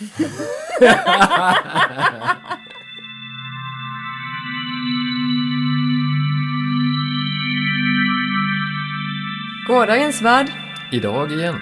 Gårdagens värld. Idag igen.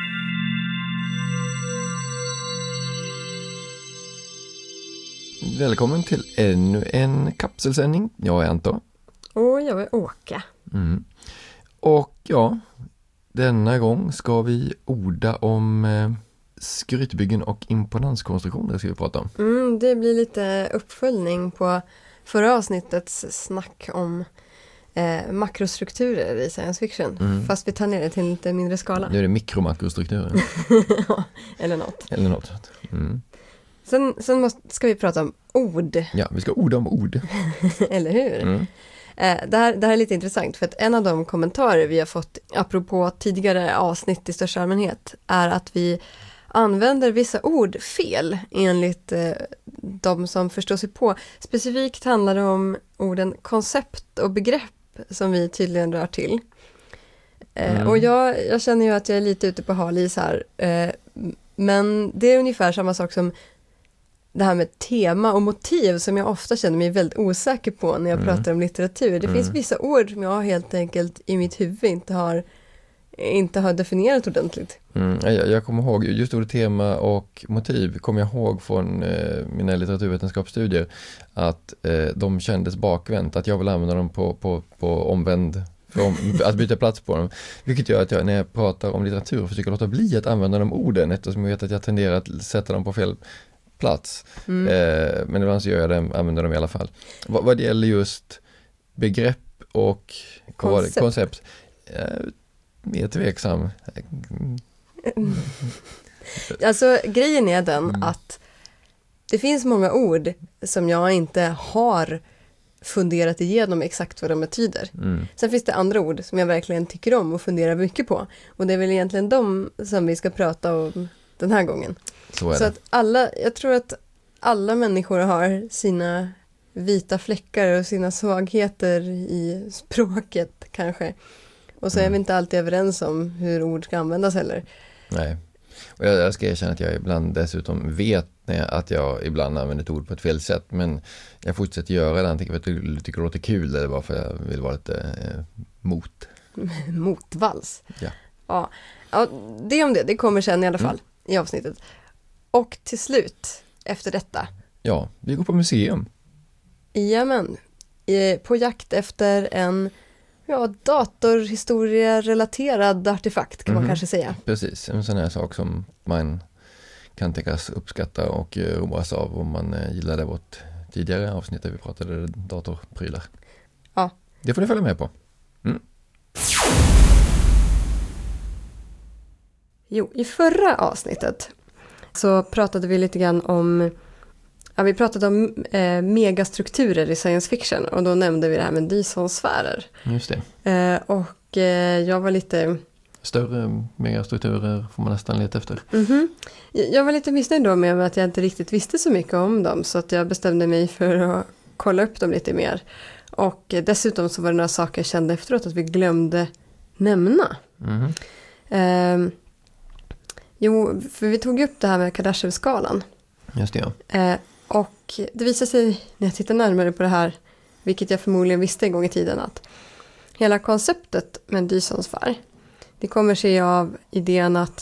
Välkommen till ännu en kapselsändning. Jag är Anton. Och jag är Åke. Och ja, denna gång ska vi orda om skrytbyggen och imponanskonstruktioner ska vi prata om. Det blir lite uppföljning på förra avsnittets snack om makrostrukturer i science fiction. Fast vi tar ner det till en lite mindre skala. Nu är det mikromakrostrukturer. Eller något. Eller något. Sen ska vi prata om ord. Ja, vi ska orda om ord. Eller hur? Det här är lite intressant för att en av de kommentarer vi har fått apropå tidigare avsnitt i största allmänhet är att vi använder vissa ord fel enligt de som förstår sig på. Specifikt handlar det om orden koncept och begrepp som vi tydligen rör till. Och jag känner ju att jag är lite ute på hal is här. Men det är ungefär samma sak som det här med tema och motiv som jag ofta känner mig väldigt osäker på när jag pratar om litteratur. Det finns vissa ord som jag helt enkelt i mitt huvud inte har definierat ordentligt. Jag kommer ihåg, just ordet tema och motiv kommer jag ihåg från mina litteraturvetenskapsstudier att de kändes bakvänt, att jag vill använda dem på omvänd, att byta plats på dem. Vilket gör att jag när jag pratar om litteratur försöker låta bli att använda de orden eftersom jag vet att jag tenderar att sätta dem på fel plats. Men ibland så gör jag det, använder dem i alla fall. Vad det gäller just begrepp och koncept mer tveksam. Alltså grejen är den att det finns många ord som jag inte har funderat igenom exakt vad de betyder. Sen finns det andra ord som jag verkligen tycker om och funderar mycket på. Och det är väl egentligen de som vi ska prata om den här gången. Så att jag tror att alla människor har sina vita fläckar och sina svagheter i språket kanske. Och så är vi inte alltid överens om hur ord ska användas heller. Nej, och jag ska erkänna att jag ibland dessutom vet att jag ibland använder ett ord på ett fel sätt. Men jag fortsätter göra det antingen för att jag tycker det låter kul eller bara för att jag vill vara lite motvalls. Ja, det om det. Det kommer sen i alla fall i avsnittet. Och till slut, efter detta. Ja, vi går på museum. Jamen, på jakt efter en datorhistoria-relaterad artefakt kan man kanske säga. Precis, en sån här sak som man kan tänkas uppskatta och roas av om man gillade vårt tidigare avsnitt där vi pratade datorprylar. Ja. Det får ni följa med på. Jo, i förra avsnittet så pratade vi lite grann om megastrukturer i science fiction och då nämnde vi det här med Dyson-sfärer. Just det. Och jag var lite... Större megastrukturer får man nästan leta efter. Jag var lite missnöjd då med att jag inte riktigt visste så mycket om dem så att jag bestämde mig för att kolla upp dem lite mer. Och dessutom så var det några saker jag kände efteråt att vi glömde nämna. Jo, för vi tog upp det här med Kardashev-skalan. Just det, ja. Och det visar sig när jag tittar närmare på det här, vilket jag förmodligen visste en gång i tiden, att hela konceptet med en Dyson-sfär, det kommer sig av idén att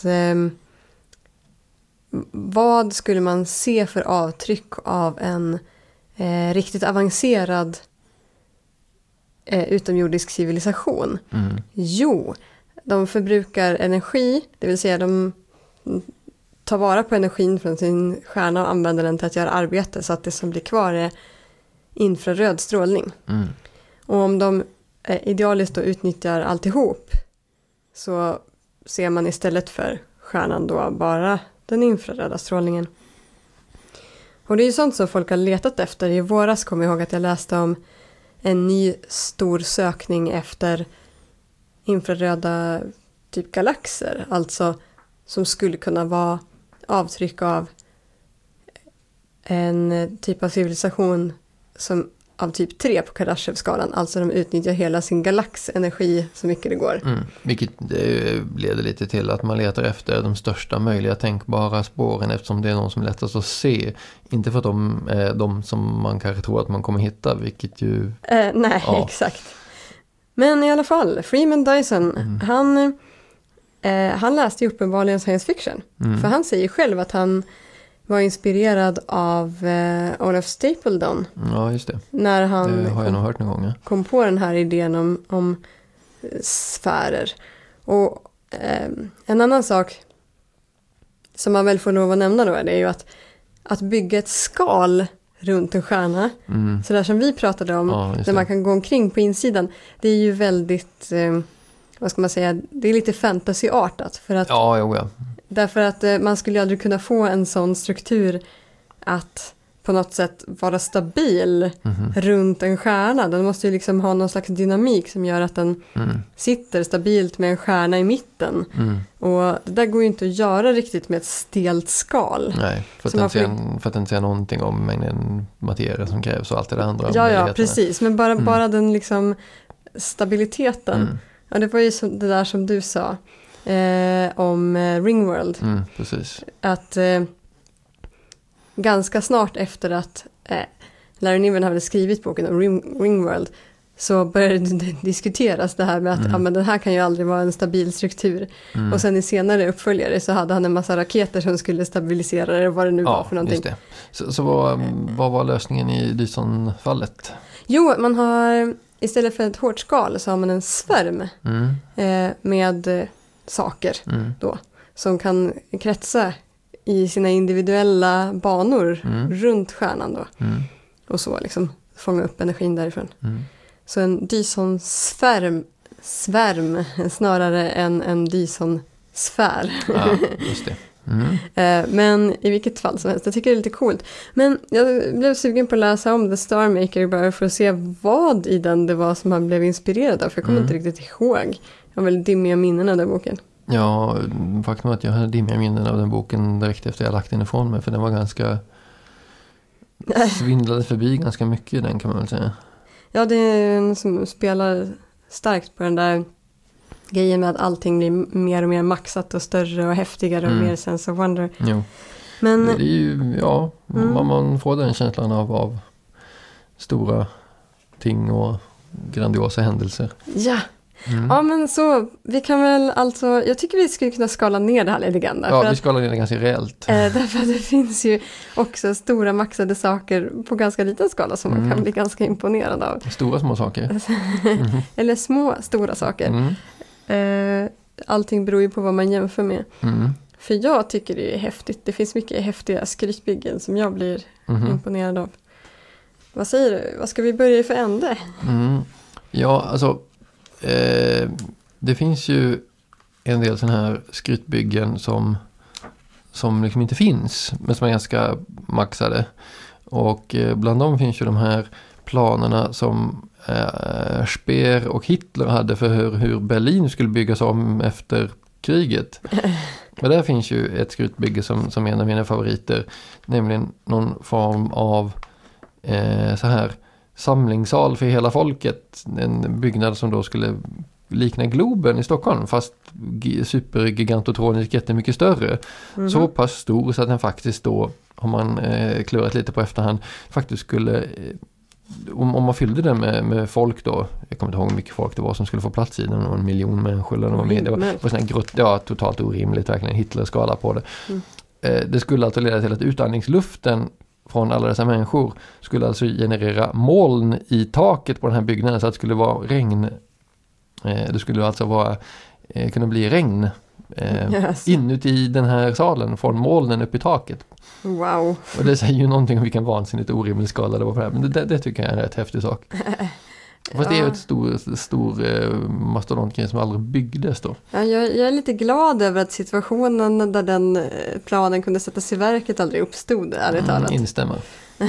vad skulle man se för avtryck av en riktigt avancerad utomjordisk civilisation? Jo, de förbrukar energi, det vill säga de tar vara på energin från sin stjärna och använder den till att göra arbete så att det som blir kvar är infraröd strålning. Och om de idealiskt då utnyttjar alltihop så ser man istället för stjärnan då bara den infraröda strålningen. Och det är ju sånt som folk har letat efter. I våras kom jag ihåg att jag läste om en ny stor sökning efter infraröda typ galaxer, alltså som skulle kunna vara avtryck av en typ av civilisation som av typ 3 på Kardashev-skalan. Alltså de utnyttjar hela sin galax energi så mycket det går. Vilket leder lite till att man letar efter de största möjliga tänkbara spåren eftersom det är någon som är lättast att se. Inte för att de är de som man kanske tror att man kommer hitta, vilket ju... Nej, exakt. Men i alla fall, Freeman Dyson, han läste ju uppenbarligen science fiction. För han säger själv att han var inspirerad av Olaf Stapledon. Ja, just det. När han det har jag nog hört någon gång. Ja. kom på den här idén om sfärer. Och en annan sak som man väl får lov att nämna då är det ju att bygga ett skal runt en stjärna. Så där som vi pratade om, där man kan gå omkring på insidan. Det är ju väldigt, vad ska man säga, det är lite fantasyartat. För att, därför att man skulle aldrig kunna få en sån struktur att på något sätt vara stabil runt en stjärna. Den måste ju liksom ha någon slags dynamik som gör att den sitter stabilt med en stjärna i mitten. Och det där går ju inte att göra riktigt med ett stelt skal. Nej, för att inte säga någonting om mängden materia som krävs och allt det där andra. Ja, precis. Men bara den liksom stabiliteten. Ja, det var ju det där som du sa om Ringworld. Precis. Att ganska snart efter att Larry Niven hade skrivit boken om Ringworld så började det diskuteras det här med att men den här kan ju aldrig vara en stabil struktur. Och sen i senare uppföljare så hade han en massa raketer som skulle stabilisera det, vad det nu var för någonting. Just det. Så vad var lösningen i Dyson-fallet? Jo, man har istället för ett hårt skal så har man en svärm med saker då som kan kretsa i sina individuella banor runt stjärnan då. Och så liksom fånga upp energin därifrån. Så en Dyson-svärm snarare än en Dyson-sfär. Ja, just det. Men i vilket fall som helst, jag tycker det är lite coolt. Men jag blev sugen på att läsa om The Star Maker bara för att se vad i den det var som han blev inspirerad av. För jag kommer inte riktigt ihåg. Jag har väl dimmiga minnen av den boken. Ja, faktum är att jag hade dimmiga minnen av den boken direkt efter jag lagt den ifrån mig. För den var ganska svindlade förbi ganska mycket i den, kan man väl säga. Ja, det är en som spelar starkt på den där grejen med att allting blir mer och mer maxat och större och häftigare och mer sense of wonder. Jo. Men det är ju, man får den känslan av stora ting och grandiosa händelser. Ja. Ja, men så vi kan väl alltså, jag tycker vi skulle kunna skala ner det här lite grann. Ja, vi skalar ner det ganska rejält. Därför att det finns ju också stora maxade saker på ganska liten skala som man kan bli ganska imponerad av. Stora små saker. Eller små stora saker. Allting beror ju på vad man jämför med. För jag tycker det är häftigt. Det finns mycket häftiga skrytbyggen som jag blir imponerad av. Vad säger du? Vad ska vi börja i för ände? Ja, alltså det finns ju en del sådana här skrytbyggen som liksom inte finns, men som är ganska maxade. Och bland dem finns ju de här planerna som Speer och Hitler hade för hur Berlin skulle byggas om efter kriget. Men där finns ju ett skrytbygge som är en av mina favoriter, nämligen någon form av så här samlingssal för hela folket. En byggnad som då skulle likna Globen i Stockholm, fast supergigantotronisk, jättemycket större. Så pass stor så att den faktiskt då, har man klurat lite på efterhand, faktiskt skulle, om man fyllde den med folk då, jag kommer inte ihåg hur mycket folk det var som skulle få plats i den, 1 miljon människor eller något mer. Det var sån här totalt orimligt, verkligen Hitler-skala på det. Det skulle alltså leda till att utandningsluften från alla dessa människor skulle alltså generera moln i taket på den här byggnaden, så att det skulle vara regn. Det skulle alltså kunna bli regn inuti den här salen från molnen upp i taket. Wow. Och det säger ju någonting om vilken vansinnigt orimlig skala det var på det här. Men det tycker jag är en rätt häftig sak. Fast det är ju ett stor mastodontgrej som aldrig byggdes då. Ja, jag är lite glad över att situationen där den planen kunde sättas i verket aldrig uppstod, ärligt talat. Instämmer.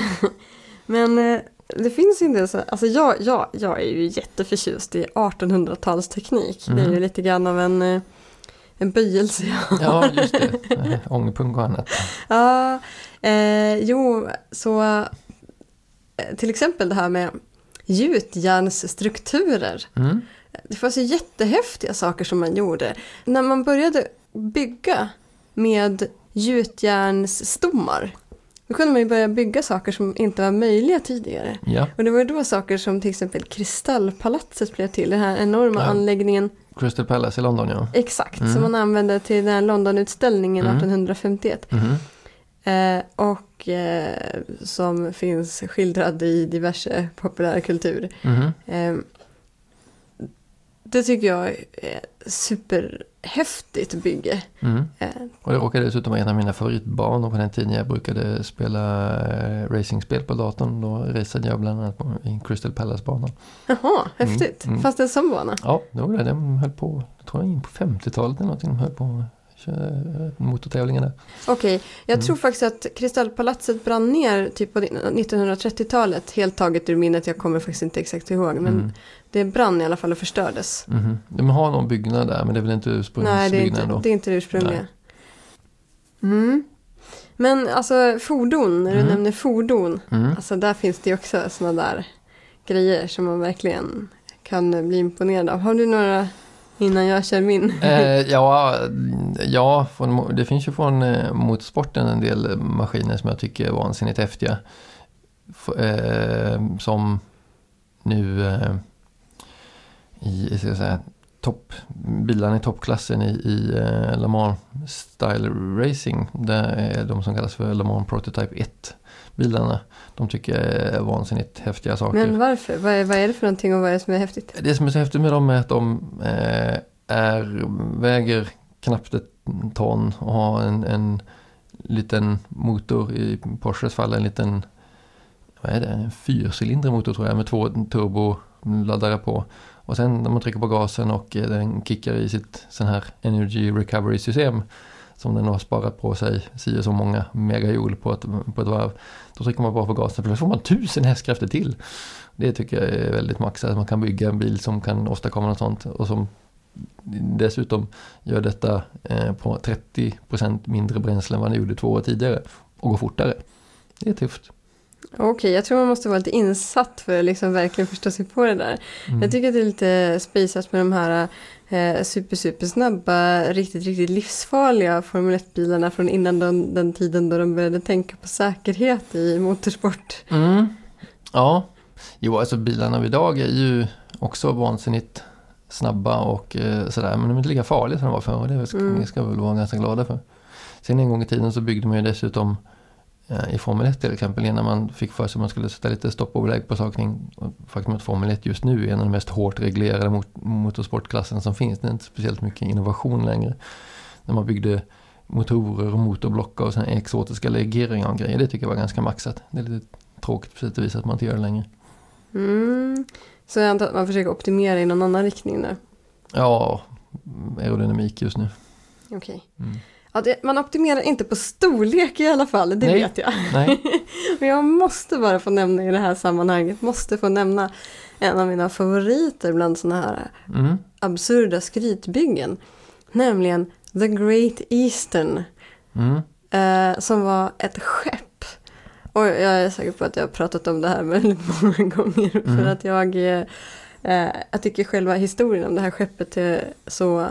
Men det finns ju en del så, alltså jag är ju jätteförtjust i 1800-talsteknik. Det är ju lite grann av en böjelse. Ja, just det. Ångpung och annat. Ja, så till exempel det här med gjutjärnsstrukturer. Det fanns ju jättehäftiga saker som man gjorde. När man började bygga med gjutjärnsstommar, då kunde man ju börja bygga saker som inte var möjliga tidigare. Ja. Och det var ju då saker som till exempel Kristallpalatset blev till, den här enorma anläggningen. Crystal Palace i London, ja. Exakt, som man använde till den här Londonutställningen 1851. Och som finns skildrad i diverse populärkultur. Det tycker jag är superhäftigt bygge. Och det råkade dessutom vara en av mina favoritbanor på den tiden jag brukade spela racingspel på datorn. Då racade jag bland annat på en Crystal Palace-bana. Jaha, häftigt. Fast det är som bana? Ja, det var det. De höll på, jag tror in på 50-talet eller någonting. De höll på motortävlingar där. Okej, jag tror faktiskt att Kristallpalatset brann ner typ på 1930-talet. Helt taget ur minnet, jag kommer faktiskt inte exakt ihåg. Men det brann i alla fall och förstördes. De har någon byggnad där, men det är väl inte ursprungsbyggnaden då? Nej, det är inte det ursprungliga. Men alltså fordon, när du nämner fordon. Alltså där finns det ju också såna där grejer som man verkligen kan bli imponerad av. Har du några innan jag kör min? Det finns ju från motorsporten en del maskiner som jag tycker är vansinnigt häftiga. Som nu i bilarna i toppklassen i Le Mans Style Racing, där är de som kallas för Le Mans Prototype 1 bilarna. De tycker jag är vansinnigt häftiga saker. Men varför? Vad är det för någonting och vad är det som är häftigt? Det som är så häftigt med dem är att de väger knappt ett ton och har en liten motor, i Porsches fall en liten, en 4-cylindrig motor tror jag, med 2 turboladdare på. Och sen när man trycker på gasen och den kickar i sitt sån här energy recovery system som den har sparat på sig så många megajoule på ett varv. Då trycker man bara på gasen för då får man 1000 hästkrafter till. Det tycker jag är väldigt maxat. Man kan bygga en bil som kan åstadkomma något sånt och som dessutom gör detta på 30% mindre bränsle än vad den gjorde 2 år tidigare och går fortare. Det är tufft. Okej, jag tror man måste vara lite insatt för att liksom verkligen förstå sig på det där. Jag tycker att det är lite spejsat med de här supersnabba, riktigt livsfarliga Formel 1-bilarna från innan den tiden då de började tänka på säkerhet i motorsport. Ja, alltså bilarna idag är ju också vansinnigt snabba och sådär, men de är inte lika farliga som de var förr och det ska vi väl vara ganska glada för. Sen en gång i tiden så byggde man ju dessutom i Formel 1 till exempel, innan man fick för sig att man skulle sätta lite stopp och belägg på saker. Faktum att Formel 1 just nu är en av de mest hårt reglerade motorsportklassen som finns. Det är inte speciellt mycket innovation längre. När man byggde motorer och motorblockar och sådana exotiska legeringar och grejer, det tycker jag var ganska maxat. Det är lite tråkigt på sätt och vis att man inte gör det längre. Så jag antar att man försöker optimera i någon annan riktning där? Ja, aerodynamik just nu. Okej. Ja, man optimerar inte på storlek i alla fall, det vet jag. Nej. Men jag måste bara få nämna i det här sammanhanget, måste få nämna en av mina favoriter bland såna här absurda skrytbyggen. Nämligen The Great Eastern. Som var ett skepp. Och jag är säker på att jag har pratat om det här väldigt många gånger. För att jag tycker själva historien om det här skeppet är så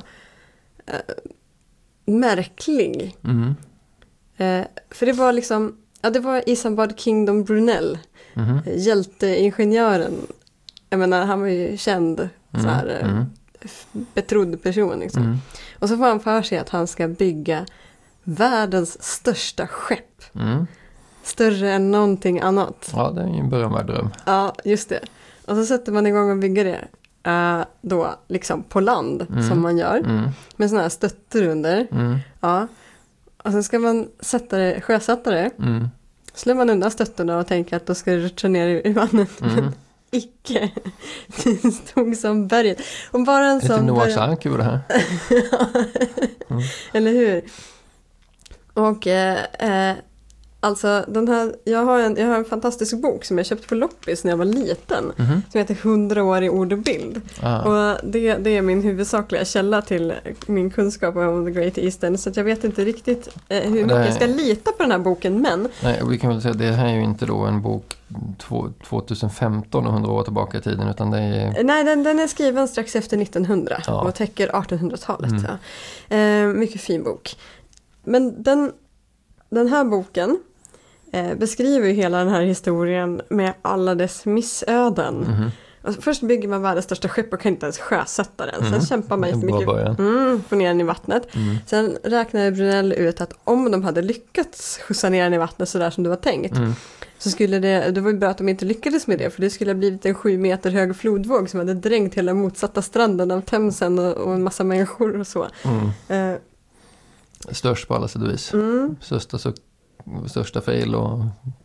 märklig. För det var liksom, det var Isambard Kingdom Brunel, hjälteingenjören. Jag menar, han var ju känd så här, betrodd person liksom. Och så får han för sig att han ska bygga världens största skepp. Större än någonting annat. Ja, det är ju en berömvärd dröm. Ja, just det. Och så sätter man igång och bygger det. Då liksom på land som man gör. Med såna här stötter under. Ja. Och sen ska man sjösätta det. Slår man undan stötterna och tänker att då ska det rutscha ner i vattnet. Men icke. Det stod som berget. Och bara en sån Noahs ark det här. Eller hur? Och Alltså jag har en fantastisk bok som jag köpte på loppis när jag var liten. Som heter 100 år i ord och bild. Och det är min huvudsakliga källa till min kunskap om The Great Eastern. Så att jag vet inte riktigt hur mycket jag ska lita på den här boken. Men nej, vi kan väl säga att det här är ju inte då en bok 2015 och 100 år tillbaka i tiden, utan det är... Nej, den är skriven strax efter 1900 och täcker 1800-talet. Mycket fin bok. Men den här boken beskriver ju hela den här historien med alla dess missöden. Alltså, först bygger man världens största skepp och kan inte ens sjösätta den. Sen kämpar man jättemycket få ner den i vattnet. Sen räknade Brunell ut att om de hade lyckats skjutsa ner den i vattnet så där som det var tänkt, så skulle det var ju bra att de inte lyckades med det, för det skulle ha blivit en 7 meter hög flodvåg som hade dränkt hela motsatta stranden av Themsen och en massa människor och så. Störst på alla sätt och vis. Största fail och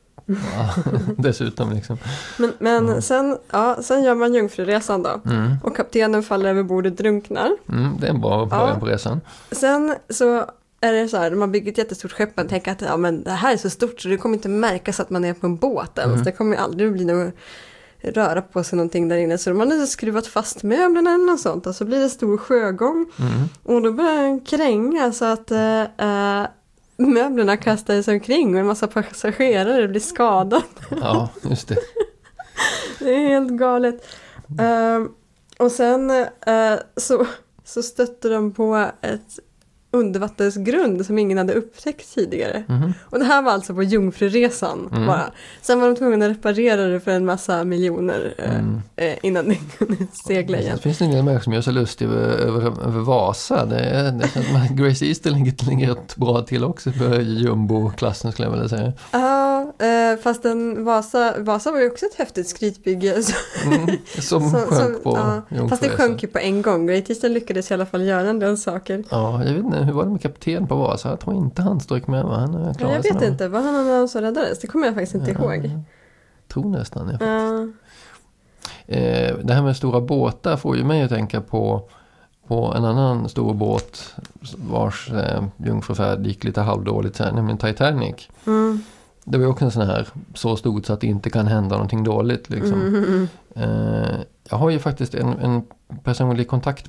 dessutom liksom. Men sen gör man jungfruresan då. Och kaptenen faller över bordet och drunknar. Det är en bra början på resan. Sen så är det så här, de har byggt ett jättestort skepp och tänker att men det här är så stort så det kommer inte märkas att man är på en båt ens. Det kommer aldrig bli något röra på sig någonting där inne. Så de har skruvat fast möblerna eller något sånt. Och så blir det stor sjögång. Och då börjar den kränga så att möblerna kastar sig omkring och en massa passagerare blir skadade. Ja, just det. Det är helt galet. Och sen så stötte de på ett undervattensgrund som ingen hade upptäckt tidigare. Och det här var alltså på jungfruresan bara. Sen var de tvungna att reparera det för en massa miljoner innan det kunde segla igen. Det finns en del människor som gör sig lustig över Vasa. Det känns som att Grace Eastern ligger rätt bra till också för jumbo-klassen, skulle jag vilja säga. Ja, fast Vasa var ju också ett häftigt skrytbygge. Som sjönk på jungfruresan. Fast det sjönk ju på en gång. Grace Eastern lyckades i alla fall göra en del saker. Ja, jag vet inte, hur var det med kapten på Vasa? Jag tror inte han strök med, va? Jag vet inte, var han någon som räddades? Det kommer jag faktiskt inte ihåg. Tror nästan det faktiskt. Det här med stora båtar får ju mig att tänka på en annan stor båt vars jungfrufärd gick lite halvdåligt här, nämligen Titanic. Det var ju också en sån här så stort så att det inte kan hända någonting dåligt liksom. Jag har ju faktiskt en personlig kontakt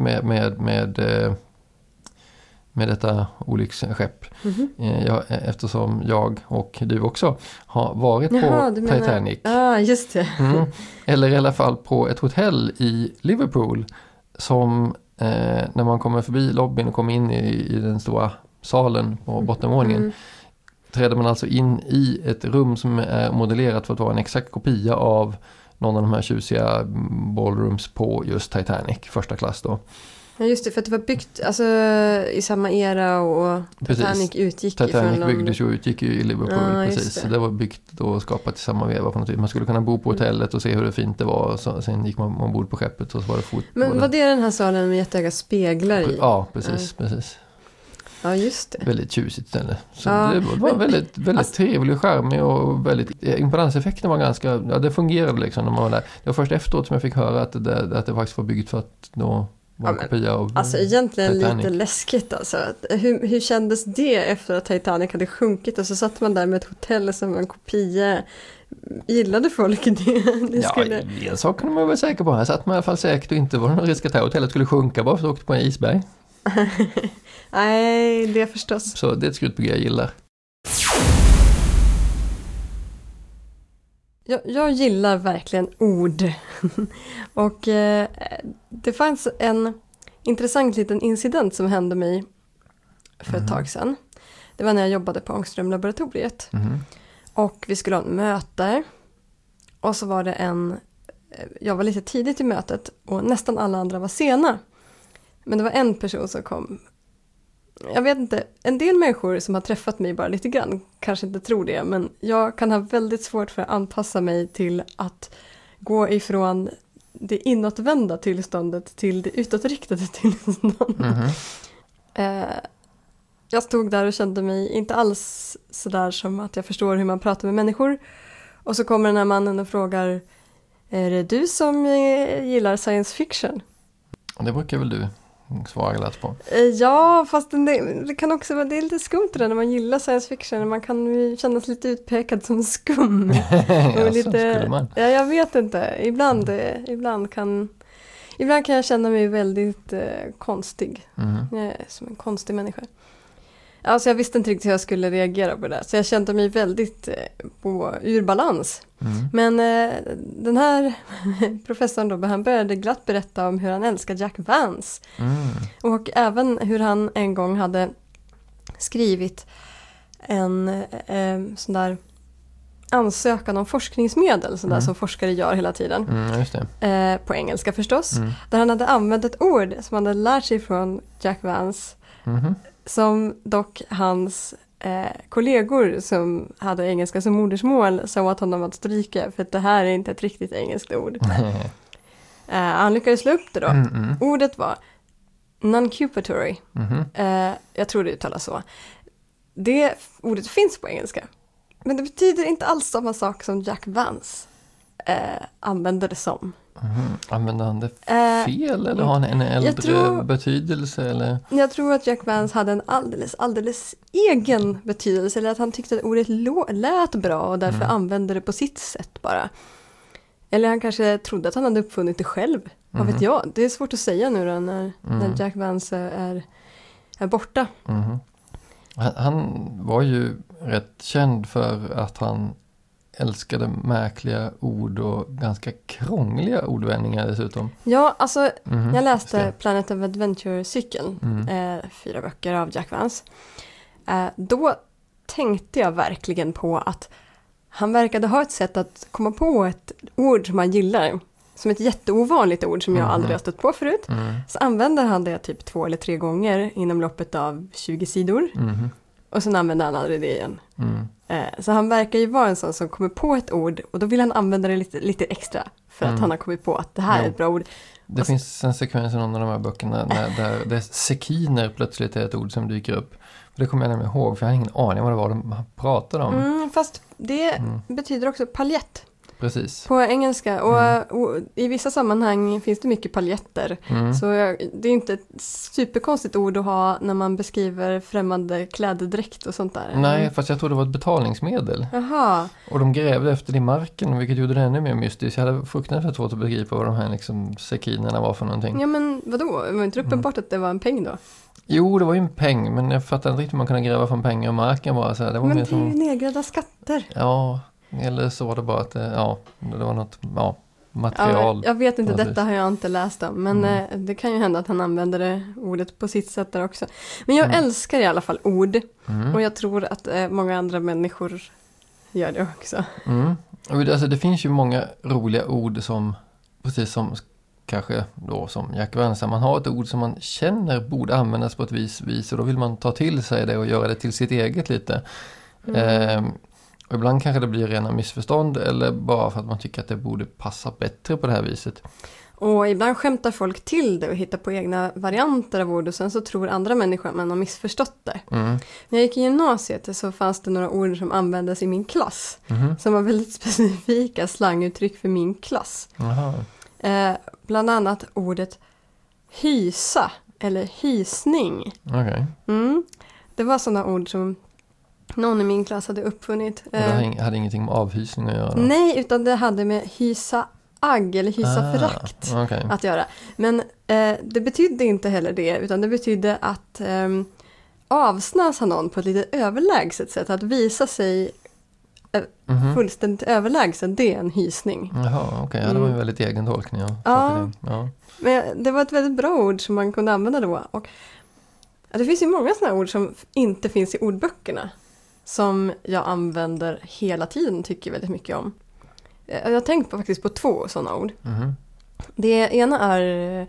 med detta olycksskepp. Eftersom jag och du också har varit på Titanic. Ja, just det. Eller i alla fall på ett hotell i Liverpool som när man kommer förbi lobbyn och kommer in i den stora salen på bottenvåningen träder man alltså in i ett rum som är modellerat för att vara en exakt kopia av någon av de här tjusiga ballrooms på just Titanic, första klass då. Ja, just det, för att det var byggt alltså, i samma era och Titanic utgick Titanic byggdes och utgick ju i Liverpool, precis. Så det var byggt och skapat i samma veva på något vis. Man skulle kunna bo på hotellet och se hur det fint det var. Så, sen gick man ombord på skeppet och så var det fot. Men var det den här salen med jättehöga speglar i? Ja, precis. Ja, just det. Väldigt tjusigt ställe. Så det var väldigt trevlig och charmig och väldigt... Imponanseffekten var ganska... Ja, det fungerade liksom när man var där. Det var först efteråt som jag fick höra att det faktiskt var byggt för att då... Alltså egentligen Titanic. Lite läskigt alltså. Hur kändes det efter att Titanic hade sjunkit och så satt man där med ett hotell som en kopia? Gillade folk det? Skulle... Ja, en sak kan man vara säker på. Här satt man i alla fall säkert och inte var någon risk att hotellet skulle sjunka bara för att åka på en isberg. Nej, det förstås. Så det är ett skrytbygge jag gillar. Jag gillar verkligen ord. Och det fanns en intressant liten incident som hände mig för ett tag sedan. Det var när jag jobbade på Ångström-laboratoriet. Och vi skulle ha en möte. Och så var det jag var lite tidigt i mötet och nästan alla andra var sena. Men det var en person som kom. Jag vet inte, en del människor som har träffat mig bara lite grann kanske inte tror det, men jag kan ha väldigt svårt för att anpassa mig till att gå ifrån det inåtvända tillståndet till det utåtriktade tillståndet. Jag stod där och kände mig inte alls sådär som att jag förstår hur man pratar med människor. Och så kommer den här mannen och frågar, är det du som gillar science fiction? Det brukar väl du svarat på. Ja, fast det kan också vara, det är lite skumt det där när man gillar science fiction. Man kan ju kännas lite utpekad som skum. Ja, och lite, skulle man. Ja, jag vet inte. Ibland kan jag känna mig väldigt konstig. Jag är som en konstig människa. Alltså jag visste inte riktigt hur jag skulle reagera på det. Så jag kände mig väldigt ur balans. Men den här professorn då, han började glatt berätta om hur han älskar Jack Vance. Och även hur han en gång hade skrivit en sån där ansökan om forskningsmedel, sån där som forskare gör hela tiden. Just det. På engelska förstås. Där han hade använt ett ord som han hade lärt sig från Jack Vance. Som dock hans kollegor som hade engelska som modersmål sa åt honom att stryka, för att det här är inte ett riktigt engelskt ord. Han lyckades slå upp det då. Ordet var non-cupatory. Jag tror det uttalas så. Det ordet finns på engelska. Men det betyder inte alls samma sak som Jack Vance använder det som. Använder han det fel eller har han en äldre betydelse? Eller? Jag tror att Jack Vance hade en alldeles egen betydelse, eller att han tyckte att ordet lät bra och därför använde det på sitt sätt bara. Eller han kanske trodde att han hade uppfunnit det själv. Vad vet jag? Det är svårt att säga nu då när Jack Vance är borta. Han var ju rätt känd för att han älskade märkliga ord och ganska krångliga ordvändningar dessutom. Ja, alltså jag läste Planet of Adventure-cykeln, 4 böcker av Jack Vance. Då tänkte jag verkligen på att han verkade ha ett sätt att komma på ett ord som han gillar. Som ett jätteovanligt ord som jag aldrig har stött på förut. Så använder han det typ 2 eller 3 gånger inom loppet av 20 sidor. Och sen använder han aldrig det igen. Så han verkar ju vara en sån som kommer på ett ord och då vill han använda det lite extra för att han har kommit på att det här är ett bra ord. Det finns en sekvens i någon av de här böckerna där sekiner plötsligt är ett ord som dyker upp. Och det kommer jag nämligen ihåg, för jag har ingen aning vad det var de pratade om. Fast det betyder också paljett. Precis. På engelska. Och i vissa sammanhang finns det mycket paljetter. Så det är inte ett superkonstigt ord att ha när man beskriver främmande klädedräkt och sånt där. Nej, fast jag tror det var ett betalningsmedel. Jaha. Och de grävde efter det i marken, vilket gjorde det ännu mer mystiskt. Jag hade fruktansvärt svårt att begripa vad de här liksom sekinerna var för någonting. Ja, men vadå? Var det inte uppenbart att det var en peng då? Jo, det var ju en peng, men jag fattade inte riktigt hur man kunde gräva från pengar i marken bara. Så här. Det var men mer det är ju nedgrävda skatter. Ja, eller så var det bara att det var något material. Ja, jag vet inte, detta har jag inte läst om. Men det kan ju hända att han använder det ordet på sitt sätt där också. Men jag älskar i alla fall ord. Och jag tror att många andra människor gör det också. Alltså, det finns ju många roliga ord som, precis som kanske då som Jack Vance, man har ett ord som man känner borde användas på ett vis och då vill man ta till sig det och göra det till sitt eget lite. Och ibland kanske det blir rena missförstånd eller bara för att man tycker att det borde passa bättre på det här viset. Och ibland skämtar folk till det och hittar på egna varianter av ord och sen så tror andra människor att man har missförstått det. När jag gick i gymnasiet så fanns det några ord som användes i min klass som var väldigt specifika slanguttryck för min klass. Bland annat ordet hysa eller hysning. Det var sådana ord som någon i min klass hade uppfunnit. Det hade ingenting med avhysning att göra? Nej, utan det hade med hysa agg eller hysa förakt att göra. Men det betydde inte heller det, utan det betydde att avsnösa någon på ett lite överlägset sätt. Att visa sig fullständigt överlägsen, det är en hysning. Jaha, okej. Ja, det var en väldigt egen tolkning. Ja. Men det var ett väldigt bra ord som man kunde använda då. Och det finns ju många sådana ord som inte finns i ordböckerna. Som jag använder hela tiden och tycker väldigt mycket om. Jag har tänkt faktiskt på 2 sådana ord. Det ena är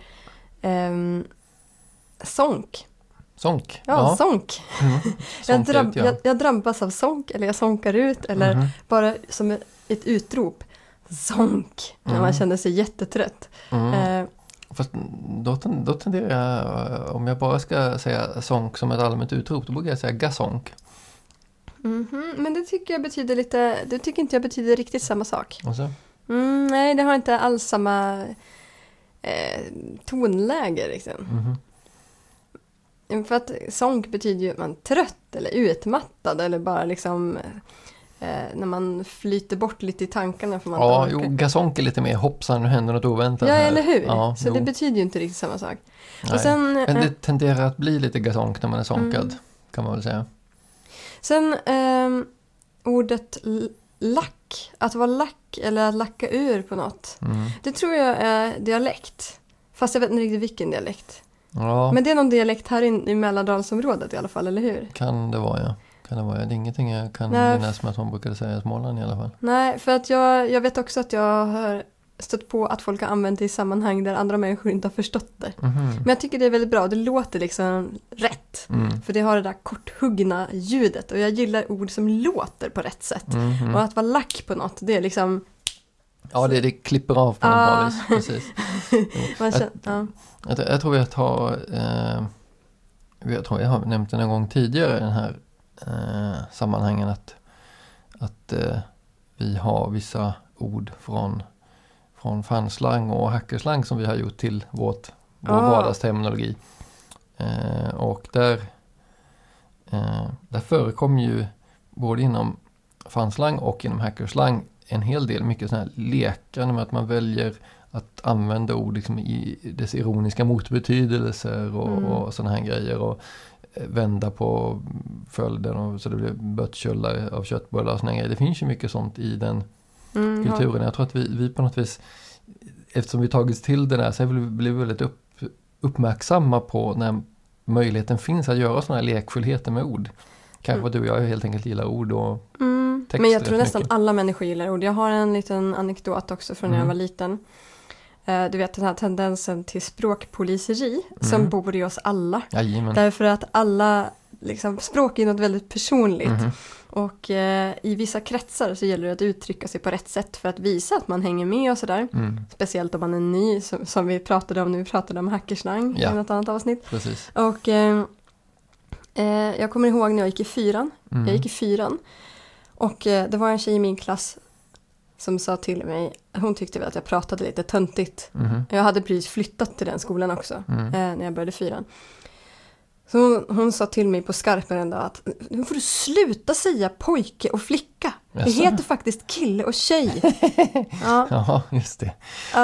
sonk. Sonk? Ja, sonk. Jag drabbas av sonk, eller jag sonkar ut, eller bara som ett utrop. Sonk, när man känner sig jättetrött. Fast då tenderar jag, om jag bara ska säga sonk som ett allmänt utrop, då brukar jag säga gasonk. Men det tycker jag betyder lite, det tycker inte jag betyder riktigt samma sak. Alltså? Nej, det har inte alls samma tonläge liksom. För att zonk betyder ju att man är trött eller utmattad eller bara liksom när man flyter bort lite i tankarna. För man ja, jo, gasonk är lite mer hoppsan, nu händer något oväntat. Ja, här. eller hur? Ja, så det betyder ju inte riktigt samma sak. Nej. Och sen, men det tenderar att bli lite gasonk när man är sonkad, kan man väl säga. Sen ordet lack, att vara lack eller att lacka ur på något. Det tror jag är dialekt. Fast jag vet inte riktigt vilken dialekt. Ja. Men det är någon dialekt här i Mälardalsområdet i alla fall, eller hur? Kan det vara, ja. Det är ingenting jag kan minnas med att hon brukade säga i Småland i alla fall. Nej, för att jag vet också att jag har stött på att folk har använt det i sammanhang där andra människor inte har förstått det. Men jag tycker det är väldigt bra. Det låter liksom rätt. För det har det där korthuggna ljudet. Och jag gillar ord som låter på rätt sätt. Och att vara lack på något, det är liksom... Ja, det klipper av på något bra vis. Precis. Jag tror jag har nämnt det en gång tidigare i den här sammanhangen att vi har vissa ord från fanslang och hackerslang som vi har gjort till vår vardagsterminologi. Och där förekommer ju både inom fanslang och inom hackerslang en hel del mycket sådana här lekar med att man väljer att använda ord liksom i dess ironiska motbetydelser och sådana här grejer och vända på följden och så det blir böttköllar av köttbullar och sådana grejer. Det finns ju mycket sånt i den kulturen. Jag tror att vi på något vis, eftersom vi tagits till det där, så har vi blivit väldigt uppmärksamma på när möjligheten finns att göra sådana här lekfullheter med ord. Kanske du och jag helt enkelt gillar ord och texter. Men jag tror nästan alla människor gillar ord. Jag har en liten anekdot också från när jag var liten. Du vet den här tendensen till språkpoliseri som bor i oss alla. Jajamän. Därför att alla, liksom, språk är något väldigt personligt. Och i vissa kretsar så gäller det att uttrycka sig på rätt sätt för att visa att man hänger med och sådär. Speciellt om man är ny, som vi pratade om när vi pratade om hackerslang i något annat avsnitt. Precis. Och jag kommer ihåg när jag gick i 4:an. Jag gick i 4:an. Och det var en tjej i min klass som sa till mig, hon tyckte väl att jag pratade lite töntigt. Jag hade precis flyttat till den skolan också när jag började 4:an. Så hon sa till mig på skarpen en dag att nu får du sluta säga pojke och flicka. Det heter faktiskt kille och tjej. Ja, just det.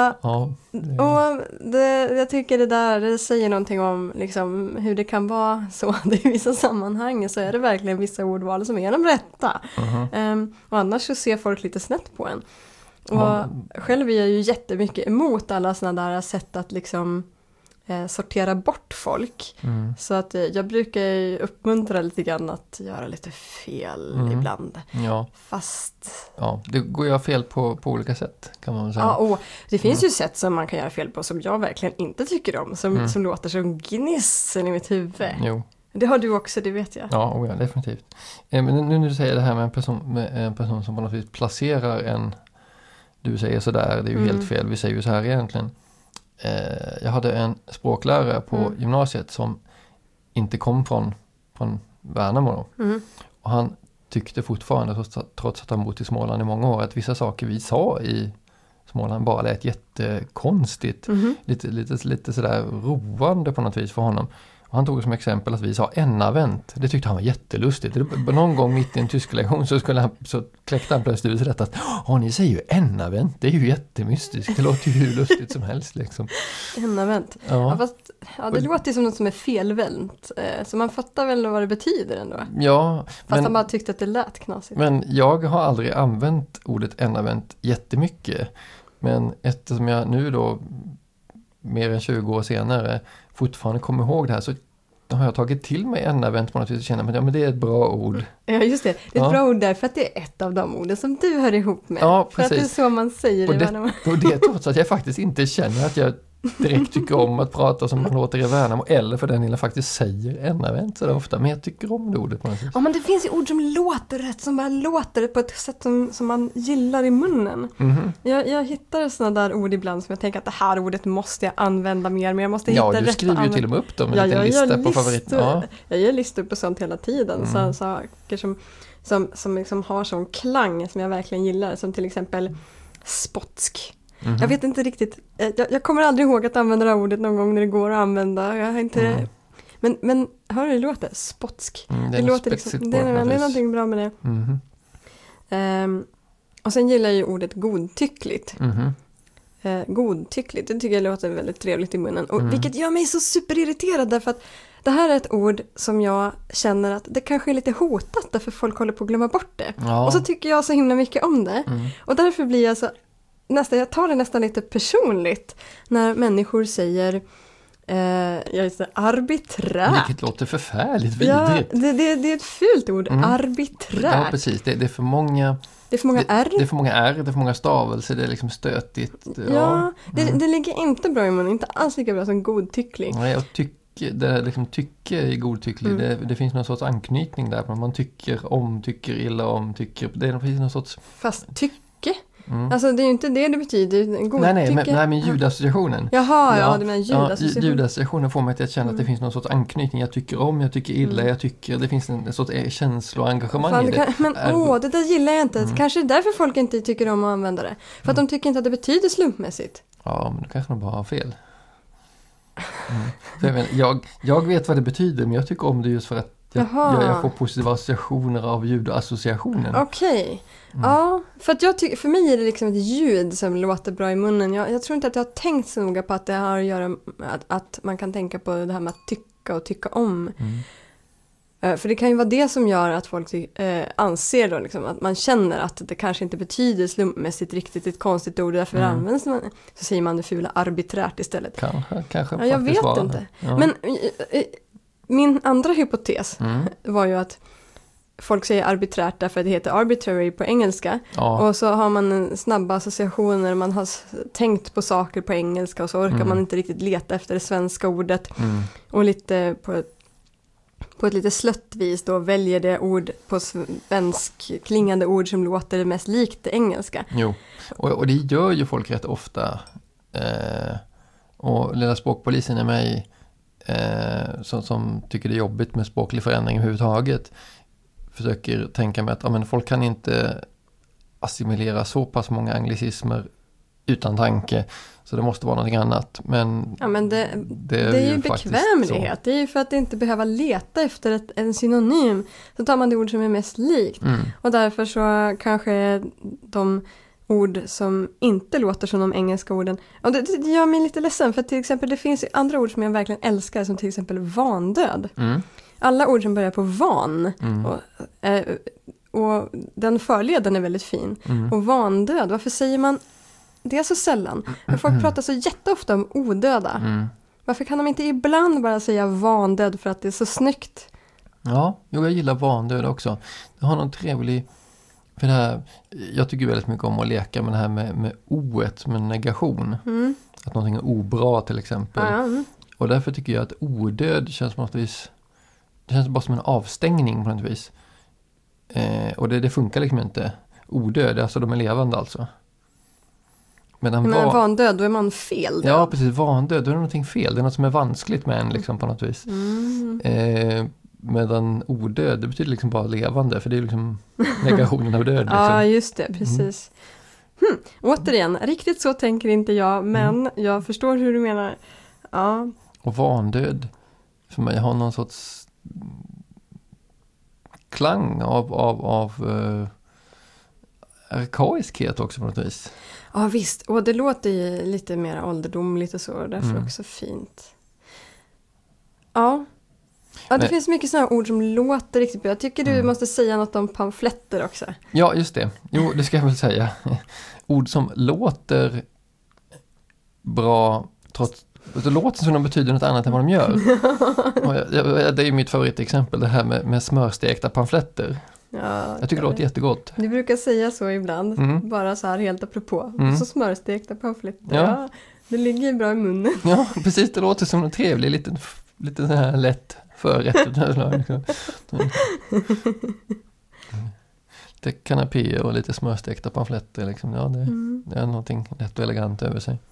Och jag tycker det säger någonting om liksom, hur det kan vara så. I vissa sammanhang så är det verkligen vissa ordval som är de rätta. Och annars så ser folk lite snett på en. Och själv är jag ju jättemycket emot alla sådana där sätt att liksom sortera bort folk. Så att jag brukar ju uppmuntra lite grann att göra lite fel ibland. Ja. Fast... Ja, det går ju fel på olika sätt kan man väl säga. Ja, och det finns ju sätt som man kan göra fel på som jag verkligen inte tycker om. Som låter som gnissen i mitt huvud. Jo. Det har du också, det vet jag. Ja, definitivt. Men nu när du säger det här med en person som på något vis placerar en... Du säger sådär, det är ju helt fel. Vi säger ju så här egentligen. Jag hade en språklärare på gymnasiet som inte kom från Värnamo då. Och han tyckte fortfarande, trots att han bott i Småland i många år, att vissa saker vi sa i Småland bara lät jättekonstigt. Lite sådär roande på något vis för honom. Och han tog som exempel att vi sa enavent. Det tyckte han var jättelustigt. Någon gång mitt i en tysk lektion så kläckte han plötsligt ut detta att ni säger ju enavent. Det är ju jättemystiskt. Det låter ju hur lustigt som helst liksom. Enavent. Det låter ju som något som är felvänt. Så man fattar väl vad det betyder ändå. Ja. Fast han bara tyckte att det lät knasigt. Men jag har aldrig använt ordet enavent jättemycket. Men eftersom jag nu då mer än 20 år senare fortfarande kommer ihåg det här så har jag tagit till mig enavent på något vis och känner att det är ett bra ord. Ja, just det. Det är ett bra ord därför att det är ett av de orden som du hör ihop med. Ja, precis. För att det är så man säger och det trots att jag faktiskt inte känner att jag direkt tycker om att prata som man låter i Värnamo eller för den lilla faktiskt säger enavent så ofta, men jag tycker om det ordet på något vis. Ja, men det finns ju ord som låter rätt, som bara låter på ett sätt som man gillar i munnen. Jag hittar sådana där ord ibland som jag tänker att det här ordet måste jag använda mer, men jag måste hitta rätt. Ja, du skriver ju till och med upp dem, en liten lista på favoriter. Jag gör listor på sånt hela tiden, så saker som liksom har sån klang som jag verkligen gillar, som till exempel spotsk. Jag vet inte riktigt, jag kommer aldrig ihåg att använda det här ordet någon gång när det går att använda. Jag har inte Men hör du det låter? Spotsk. Det låter liksom, det är någonting bra med det. Och sen gillar jag ju ordet godtyckligt. Godtyckligt, det tycker jag låter väldigt trevligt i munnen. Och vilket gör mig så superirriterad därför att det här är ett ord som jag känner att det kanske är lite hotat därför folk håller på att glömma bort det. Ja. Och så tycker jag så himla mycket om det. Och därför blir jag så jag tar det nästan lite personligt när människor säger arbiträrt. Vilket låter förfärligt vidrigt. Ja, det är ett fult ord, arbiträrt. Ja, precis. Det är för många... Det är för många R. Det är för många R, det är för många stavelser, det är liksom stötigt. Ja, det ligger inte bra i munnen, inte alls lika bra som godtycklig. Nej, och det liksom tycke i godtycklig, det finns någon sorts anknytning där. Man tycker illa om, det är precis någon sorts... Fast tycke? Alltså det är ju inte det betyder. Nej, men ljudassociationen. Jaha, ja, det menar ljudassociationen. Ljudassociationen får mig till att känna att det finns någon sorts anknytning. Jag tycker om, jag tycker illa, det finns en sorts känsloengagemang i det. Men det där gillar jag inte. Kanske är därför folk inte tycker om att använda det. För att de tycker inte att det betyder slumpmässigt. Ja, men då kanske de bara har fel. Jag vet vad det betyder, men jag tycker om det just för att jag får positiva associationer av ljudassociationen. Okej. Ja, för att för mig är det liksom ett ljud som låter bra i munnen. Jag tror inte att jag har tänkt så noga på att det har att göra med att man kan tänka på det här med att tycka och tycka om. För det kan ju vara det som gör att folk anser då liksom, att man känner att det kanske inte betyder slumpmässigt riktigt ett konstigt ord. Därför används man, så säger man det fula arbiträrt istället. Kanske ja, jag vet inte. Ja. Men min andra hypotes var ju att folk säger arbiträrt därför att det heter arbitrary på engelska. Ja. Och så har man snabba associationer, man har tänkt på saker på engelska och så orkar man inte riktigt leta efter det svenska ordet. Och lite på ett lite slött vis då väljer det ord på svensk klingande ord som låter det mest likt det engelska. Jo, och det gör ju folk rätt ofta. Och lilla språkpolisen är mig som tycker det är jobbigt med språklig förändring överhuvudtaget försöker tänka mig att folk kan inte assimilera så pass många anglicismer utan tanke, så det måste vara någonting annat. Men det är ju bekvämlighet. Det är ju för att inte behöva leta efter en synonym. Så tar man det ord som är mest likt. Och därför så kanske de ord som inte låter som de engelska orden. Och det gör mig lite ledsen, för till exempel det finns andra ord som jag verkligen älskar, som till exempel vandöd. Alla ord som börjar på van och den förleden är väldigt fin. Och vandöd, varför säger man det så sällan? Men folk pratar så jätteofta om odöda. Varför kan de inte ibland bara säga vandöd för att det är så snyggt? Ja, jag gillar vandöd också. Det har någon trevlig... För det här, jag tycker väldigt mycket om att leka med det här med oet, med negation. Att någonting är obra till exempel. Och därför tycker jag att odöd känns på något vis... Det känns bara som en avstängning på något vis. Och det funkar liksom inte. Odöd, alltså de är levande alltså. Men vandöd, då är man fel. Ja, precis. Vandöd, då är det någonting fel. Det är något som är vanskligt med en liksom, på något vis. Medan odöd, det betyder liksom bara levande. För det är liksom negationen av död. Liksom. Ja, just det. Precis. Återigen, riktigt så tänker inte jag. Men jag förstår hur du menar. Ja. Och vandöd, för mig har någon sorts klang av arkaiskhet också på något vis. Ja visst, och det låter ju lite mer ålderdomligt och så, därför också fint. Ja, det finns mycket sådana ord som låter riktigt bra. Jag tycker du måste säga något om pamfletter också. Ja, just det. Jo, det ska jag väl säga. Ord som låter bra trots... Det låter som de betyder något annat än vad de gör. Det är ju mitt favoritexempel, det här med smörstekta pamfletter. Ja, jag tycker det låter jättegott. Du brukar säga så ibland, bara så här helt apropå. Så smörstekta pamfletter, ja, det ligger bra i munnen. Ja, precis, det låter som en trevlig, lite så här lätt förrätt. Lite kanapéer och lite smörstekta pamfletter. Liksom. Ja, det är någonting lätt och elegant över sig.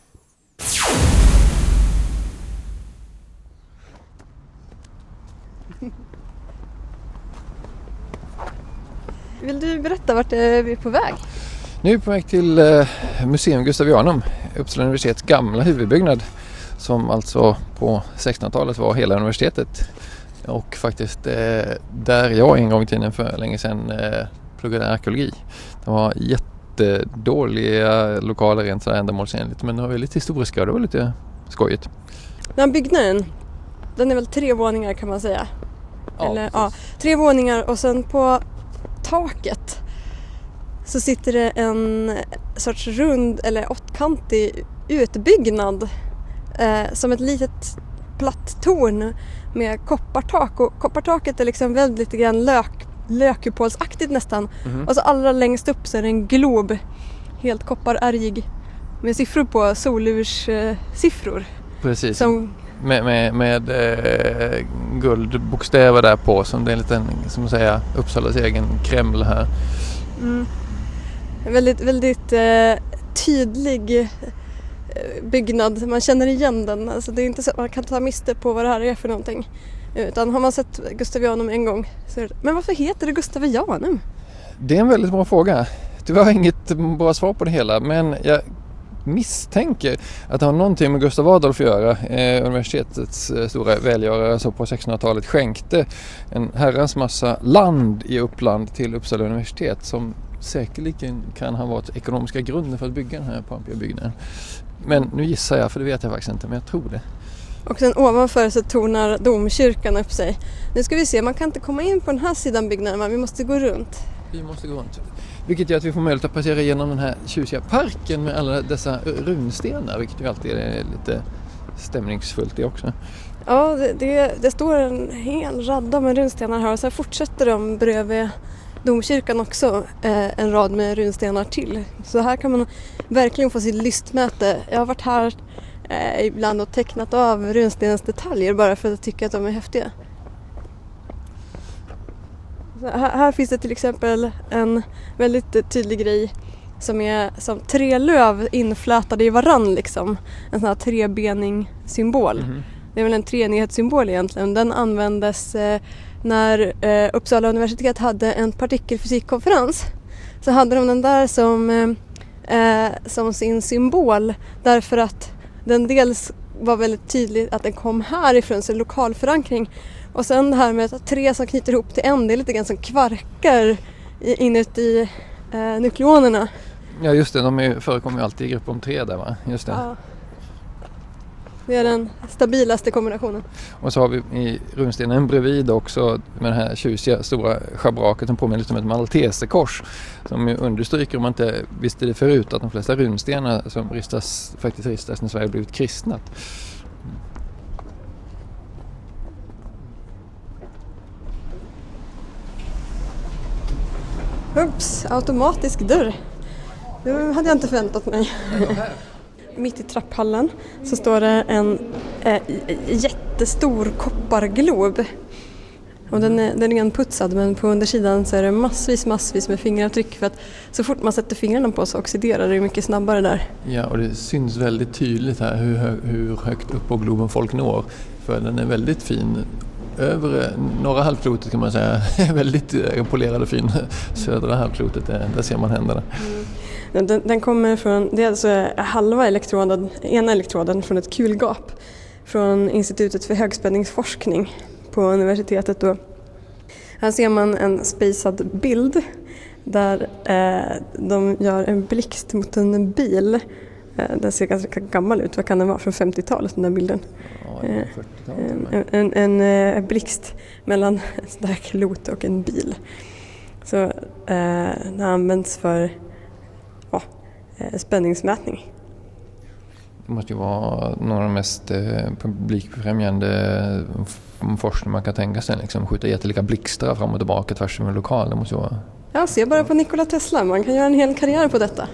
Vill du berätta vart vi är på väg? Nu är vi på väg till Museum Gustavianum, Uppsala universitets gamla huvudbyggnad, som alltså på 1600-talet var hela universitetet. Och faktiskt där jag en gång i tiden för länge sedan pluggade arkeologi. Det var jättedåliga lokaler rent så ändamålsenligt, men det var väldigt historiska och det var lite skojigt. Den här byggnaden, den är väl 3 våningar kan man säga. Ja, eller, ja, 3 våningar och sen på taket så sitter det en sorts rund eller åttkantig utbyggnad som ett litet platt torn med koppartak, och koppartaket är liksom väldigt lite grann lökkupolsaktigt nästan. Och så allra längst upp så är det en glob, helt kopparärgig, med siffror på solurssiffror. Precis. Som med guldbokstäver där på, som det är en liten, som säga, Uppsalas egen Kreml här. Väldigt, väldigt tydlig byggnad. Man känner igen den. Alltså det är inte så att man kan ta miste på vad det här är för någonting. Utan har man sett Gustavianum en gång så är det... Men varför heter det Gustavianum? Det är en väldigt bra fråga. Tyvärr har inget bra svar på det hela, men jag misstänker att det har någonting med Gustav Adolf att göra. Universitetets stora välgörare så på 1600-talet skänkte en herrans massa land i Uppland till Uppsala universitet, som säkerligen kan ha varit ekonomiska grunden för att bygga den här pampiga byggnaden. Men nu gissar jag, för det vet jag faktiskt inte, men jag tror det. Och sen ovanför så tornar domkyrkan upp sig. Nu ska vi se, man kan inte komma in på den här sidan byggnaden, men vi måste gå runt. Vi måste gå runt. Vilket gör att vi får möjlighet att passera igenom den här tjusiga parken med alla dessa runstenar, vilket ju alltid är lite stämningsfullt det också. Ja, det står en hel radda med runstenar här och så fortsätter de bredvid domkyrkan också en rad med runstenar till. Så här kan man verkligen få sitt lystmäte. Jag har varit här ibland och tecknat av runstenens detaljer bara för att tycka att de är häftiga. Så här finns det till exempel en väldigt tydlig grej som är som 3 löv inflätade i varann liksom. En sån här trebening symbol. Det är väl en treenighetssymbol egentligen. Den användes när Uppsala universitet hade en partikelfysikkonferens. Så hade de den där som sin symbol, därför att den dels var väldigt tydligt att den kom härifrån, så lokal förankring. Och sen det här med att 3 som knyter ihop till en, det är lite grann som kvarkar inuti nukleonerna. Ja just det, förekommer ju alltid i grupp om 3 där, va? Just det. Ja. Det är den stabilaste kombinationen. Och så har vi i runstenen bredvid också med det här tjusiga stora schabraket som påminner lite om ett malteserkors, som understryker, om man inte visste det förut, att de flesta runstenar som faktiskt ristas när Sverige blivit kristnat. Ups, automatisk dörr. Det hade jag inte förväntat mig. Mitt i trapphallen så står det en jättestor kopparglob. Och den är renputsad, men på undersidan så är det massvis med fingeravtryck, för att så fort man sätter fingrarna på så oxiderar det mycket snabbare där. Ja, och det syns väldigt tydligt här hur högt upp på globen folk når, för den är väldigt fin. Över norra halvklotet kan man säga, väldigt polerad och fin. Södra halvklotet, där ser man händerna. Den kommer från, det är alltså halva ena elektroden från ett kulgap från Institutet för högspänningsforskning på universitetet då. Här ser man en spejsad bild där de gör en blixt mot en bil. Den ser ganska gammal ut. Vad kan den vara? Från 50-talet, den där bilden. Ja, 40-talet. En blixt mellan ett stark klot och en bil. Så den används för spänningsmätning. Det måste ju vara några av de mest publikfrämjande forskning man kan tänka sig. Liksom, skjuta jättelika blixtar fram och tillbaka tvärs över en lokal. Det måste vara... Ja, se bara på Nikola Tesla. Man kan göra en hel karriär på detta.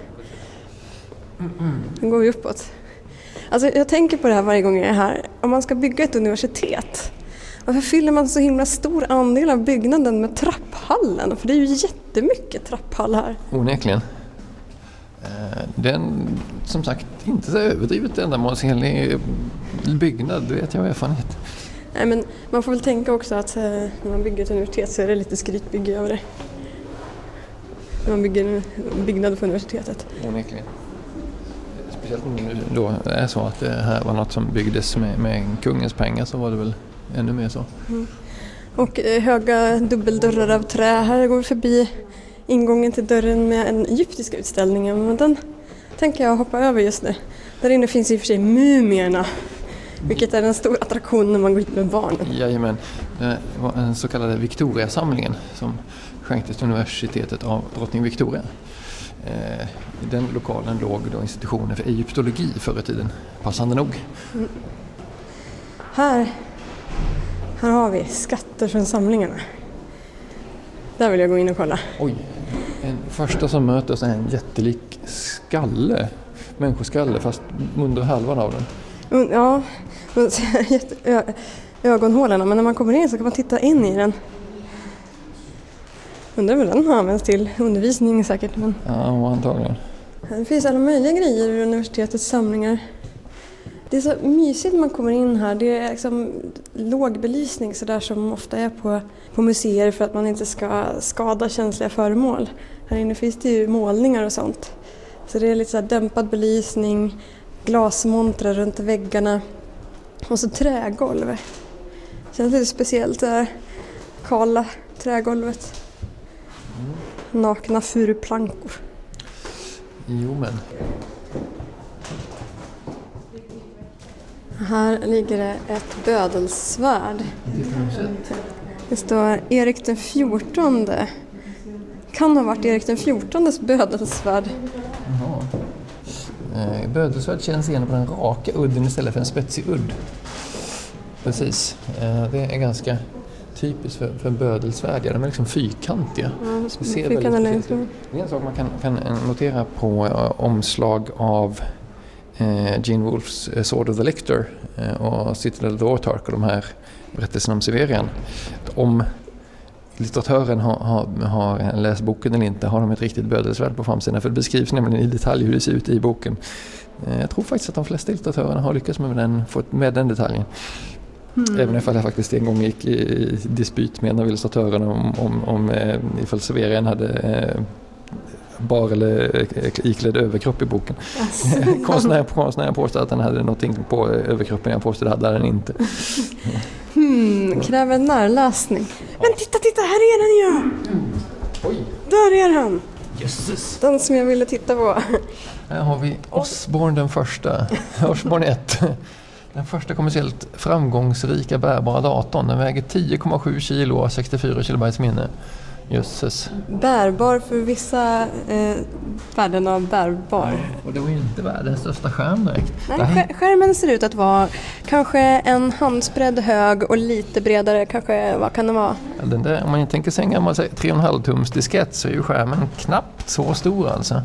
Nu går vi uppåt. Alltså, jag tänker på det här varje gång jag är här. Om man ska bygga ett universitet, varför fyller man så himla stor andel av byggnaden med trapphallen? För det är ju jättemycket trapphall här. Onekligen. Den, som sagt, inte så överdrivet ändamålsenlig byggnad, det vet jag av erfarenhet. Nej, men man får väl tänka också att när man bygger ett universitet så är det lite skrytbygge över det. När man bygger en byggnad för universitetet. Onekligen. speciellt om det då är så att det här var något som byggdes med kungens pengar, så var det väl ännu mer så. Mm. Och höga dubbeldörrar av trä. Här går vi förbi ingången till dörren med en egyptisk utställning. Men den tänker jag hoppa över just nu. Där inne finns i och för sig mumierna. Vilket är en stor attraktion när man går hit med barnen. Jajamän, det var den så kallade Victoria-samlingen som skänktes till universitetet av drottning Victoria. I den lokalen låg då institutionen för egyptologi förr i tiden, passande nog. Mm. Här har vi skatter från samlingarna. Där vill jag gå in och kolla. Oj, en första som möter oss är en jättelik skalle, människoskalle, fast under halvan av den. Ja, ögonhålorna, men när man kommer in så kan man titta in i den. Undrar vad den används till, undervisning säkert. Men... Ja, antagligen. Det finns alla möjliga grejer i universitetets samlingar. Det är så mysigt när man kommer in här. Det är liksom låg belysning så där som ofta är på museer för att man inte ska skada känsliga föremål. Här inne finns det ju målningar och sånt. Så det är lite så här dämpad belysning, glasmontrar runt väggarna och så trägolv. Känns lite speciellt det här kala trägolvet. Nakna furuplankor. Jo men. Här ligger det ett bödelsvärd. Det står Erik den 14. Kan ha varit Erik den 14:s bödelsvärd. Bödelsvärd känns igen på den raka udden istället för en spetsig udd. Precis. Det är ganska typiskt för bödelsvärd. De är liksom fyrkantiga. Det ser väldigt ut. Det är en sak man kan notera på omslag av Gene Wolfes Sword of the Lictor och Citadel of the Autarch och de här berättelserna om Severian. Om litteratören har läst boken eller inte har de ett riktigt bödelsvärd på framsidan, för det beskrivs nämligen i detalj hur det ser ut i boken. Jag tror faktiskt att de flesta illustratörerna har lyckats med den detaljen. Även ifall jag faktiskt en gång gick i dispyt med en av illustratörerna om ifall Severian hade bar eller iklädd överkropp i boken. Konstnären påstod att den hade någonting på överkroppen, jag påstod att den inte. Kräver en närläsning. Men titta, här är den ju! Oj. Där är han! Jesus. Den som jag ville titta på. Här har vi Osborne den första. Osborne 1. Den första kommersiellt framgångsrika bärbara datorn. Den väger 10,7 kilo och 64 kilobytes minne. Jösses. Bärbar för vissa värden av bärbar. Och det var ju inte världens största skärm direkt. Nej, skärmen ser ut att vara kanske en handsbredd hög och lite bredare. Kanske, vad kan det vara? Ja, den där, om man inte tänker sig en gammal 3,5 tums diskett så är ju skärmen knappt så stor alltså.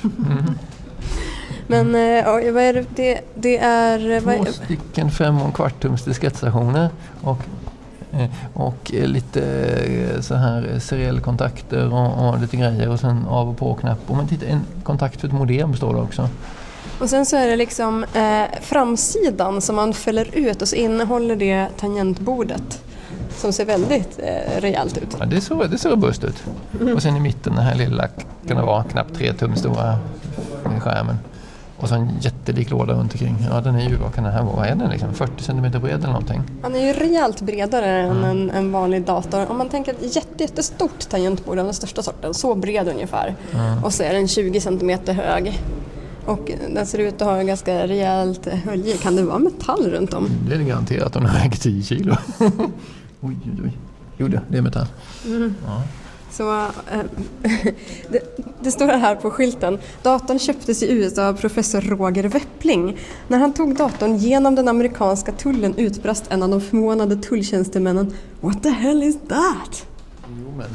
Men vad är det? Det är... 2 stycken 5,25 tums diskettstationer och lite så här seriellkontakter och lite grejer och sen av- och på-knapp. Och man tittar, en kontakt för ett modem står det också. Och sen så är det liksom framsidan som man fäller ut och så innehåller det tangentbordet som ser väldigt rejält ut. Ja, det ser robust ut. Och sen i mitten den här lilla kan det vara knappt 3 tum stora skärmen. Och så en jättelik låda runt omkring. Ja, den är ju, vad kan den här vara? Vad är den liksom? 40 cm bred eller någonting? Han är ju rejält bredare än en vanlig dator. Om man tänker ett jättestort tangentbord av den största sorten, så bred ungefär. Och så är den 20 cm hög. Och den ser ut att ha en ganska rejält hölje. Kan det vara metall runt om? Det är det garanterat, den väger 10 kilo. Oj. Jo, det är metall. Ja. Så det står här på skylten. Datorn köptes i USA av professor Roger Weppling. När han tog datorn genom den amerikanska tullen utbrast en av de förvånade tulltjänstemännen: "What the hell is that?" Jo, men.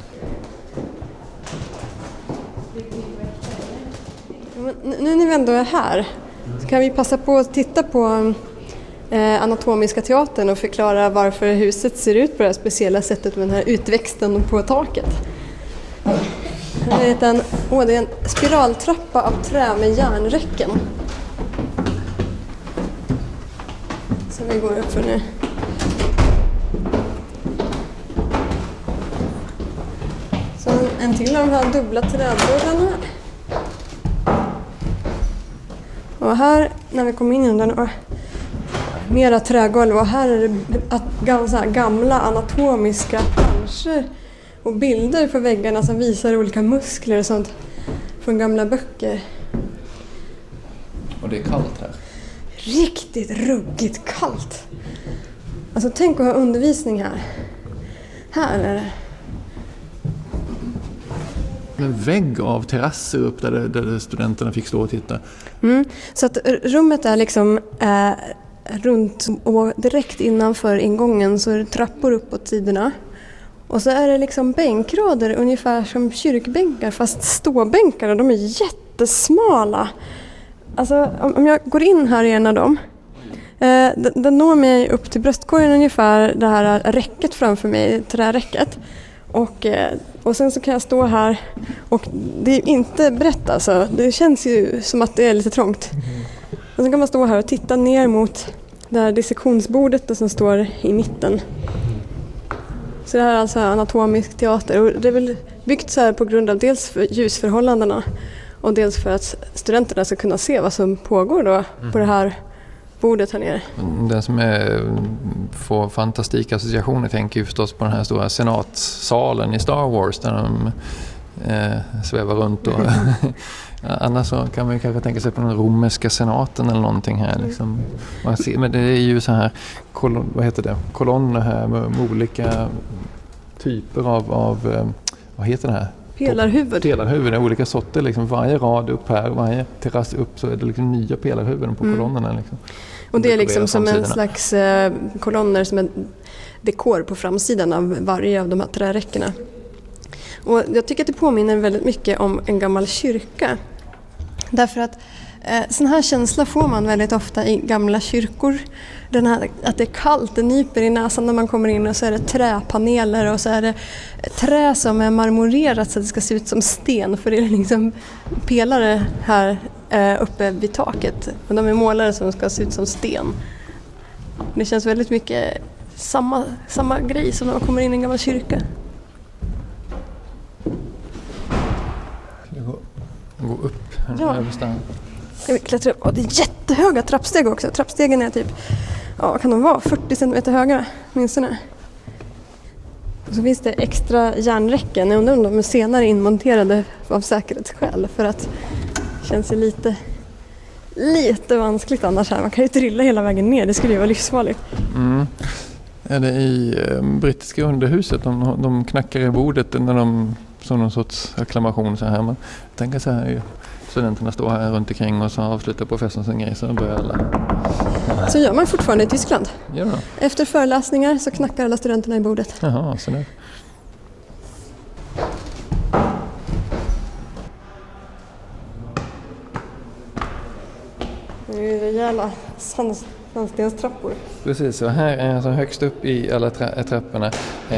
Nu när vi ändå är här så kan vi passa på att titta på Anatomiska teatern och förklara varför huset ser ut på det här speciella sättet med den här utväxten på taket. Det är en spiraltrappa av trä med järnräcken. Så vi går upp för nu. Så en till av de här dubbla trädörrarna. Och här när vi kommer in under den mera trägolv och här är det gamla anatomiska planscher och bilder på väggarna som visar olika muskler och sånt från gamla böcker. Och det är kallt här. Riktigt ruggigt kallt. Alltså tänk att ha undervisning här. Här är det. En vägg av terrasser upp där studenterna fick stå och titta. Så att rummet är liksom runt och direkt innanför ingången så är det trappor uppåt sidorna. Och så är det liksom bänkrader ungefär som kyrkbänkar fast ståbänkar och de är jättesmala. Alltså om jag går in här i en av dem, den når mig upp till bröstkorgen ungefär det här räcket framför mig, träräcket. Och sen så kan jag stå här och det är inte brett alltså, det känns ju som att det är lite trångt. Och så kan man stå här och titta ner mot det här dissektionsbordet som står i mitten. Så det här är alltså anatomisk teater och det är väl byggt så här på grund av dels för ljusförhållandena och dels för att studenterna ska kunna se vad som pågår då på det här bordet här nere. Den som får fantastiska associationer tänker ju förstås på den här stora senatsalen i Star Wars där de svävar runt och annars så kan man ju kanske tänka sig på den romerska senaten eller någonting här liksom. Men det är ju så här kolonner här med olika typer av vad heter det här? Pelarhuvuden är olika sorter liksom, varje rad upp här, varje terrass upp så är det liksom nya pelarhuvuden på kolonnerna liksom. Och det är liksom som en slags kolonner som en dekor på framsidan av varje av de här träräckena. Och jag tycker att det påminner väldigt mycket om en gammal kyrka. Därför att sån här känsla får man väldigt ofta i gamla kyrkor. Den här, att det är kallt, det nyper i näsan när man kommer in och så är det träpaneler och så är det trä som är marmorerat så att det ska se ut som sten. För det är liksom pelare här uppe vid taket och de är målare som ska se ut som sten. Det känns väldigt mycket samma grej som när man kommer in i en gammal kyrka. Gå upp översta. Ska vi klättra upp? Det är jättehöga trappsteg också. Trappstegen är typ, kan de vara 40 cm höga minst nu. Och så finns det extra järnräcken. Jag undrar om de är senare inmonterade av säkerhetsskäl för att det känns ju lite vanskligt annars här. Man kan ju trilla hela vägen ner, det skulle ju vara livsfarligt. Är det i brittiska underhuset? De knackar i bordet när de som någon sorts reklamation så här. Man tänker så här, studenterna står här runt omkring och så avslutar professorn sin grej så börjar alla. Så gör man fortfarande i Tyskland. Gör det? Efter föreläsningar så knackar alla studenterna i bordet. Jaha, så där. Det är rejäla sandstenstrappor. Precis, så här är alltså högst upp i alla trapporna.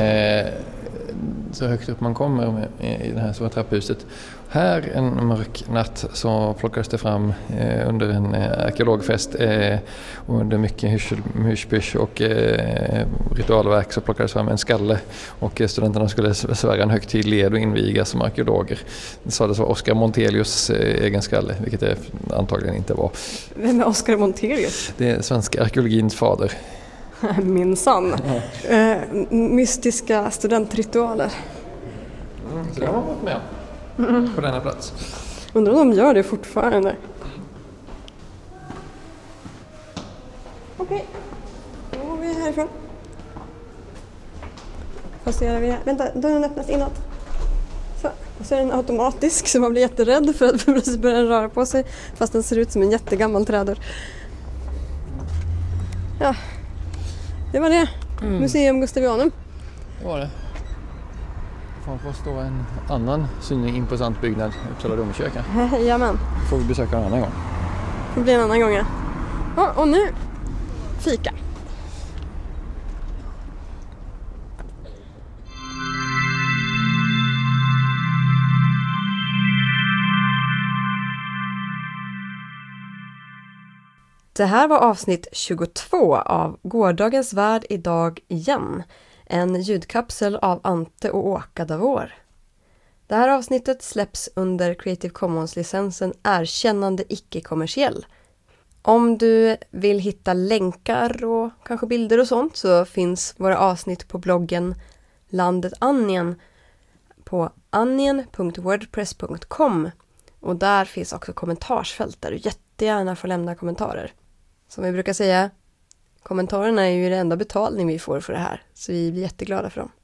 Så högt upp man kommer i det här stora trapphuset. Här en mörk natt så plockades det fram under en arkeologfest och under mycket hysch och ritualverk så plockades fram en skalle och studenterna skulle svära en högtidlig ed och invigas som arkeologer. Det sades vara Oscar Montelius egen skalle, vilket det antagligen inte var. Vem är Oscar Montelius? Det är svenska arkeologins fader. Minsann. Mystiska studentritualer. Så det har man varit med på denna plats. Undrar om de gör det fortfarande. Okej, då går vi härifrån. Passerar vi här. Vänta, dörren öppnas inåt. Så, och så är den automatisk så man blir jätterädd för att plötsligt börjar den röra på sig fast den ser ut som en jättegammal trädörr. Ja. Det var det. Museum Gustavianum. Det var det. Får stå en annan synlig imposant byggnad, Uppsala domkyrka. Jajamän. Får vi besöka en annan gång. Det blir en annan gång, ja. Och nu fika. Det här var avsnitt 22 av Gårdagens värld idag igen. En ljudkapsel av Ante och Åka Davor. Det här avsnittet släpps under Creative Commons-licensen Erkännande icke-kommersiell. Om du vill hitta länkar och kanske bilder och sånt så finns våra avsnitt på bloggen Landet Anjen på anjen.wordpress.com och där finns också kommentarsfält där du jättegärna får lämna kommentarer. Som vi brukar säga, kommentarerna är ju det enda betalning vi får för det här så vi blir jätteglada för dem.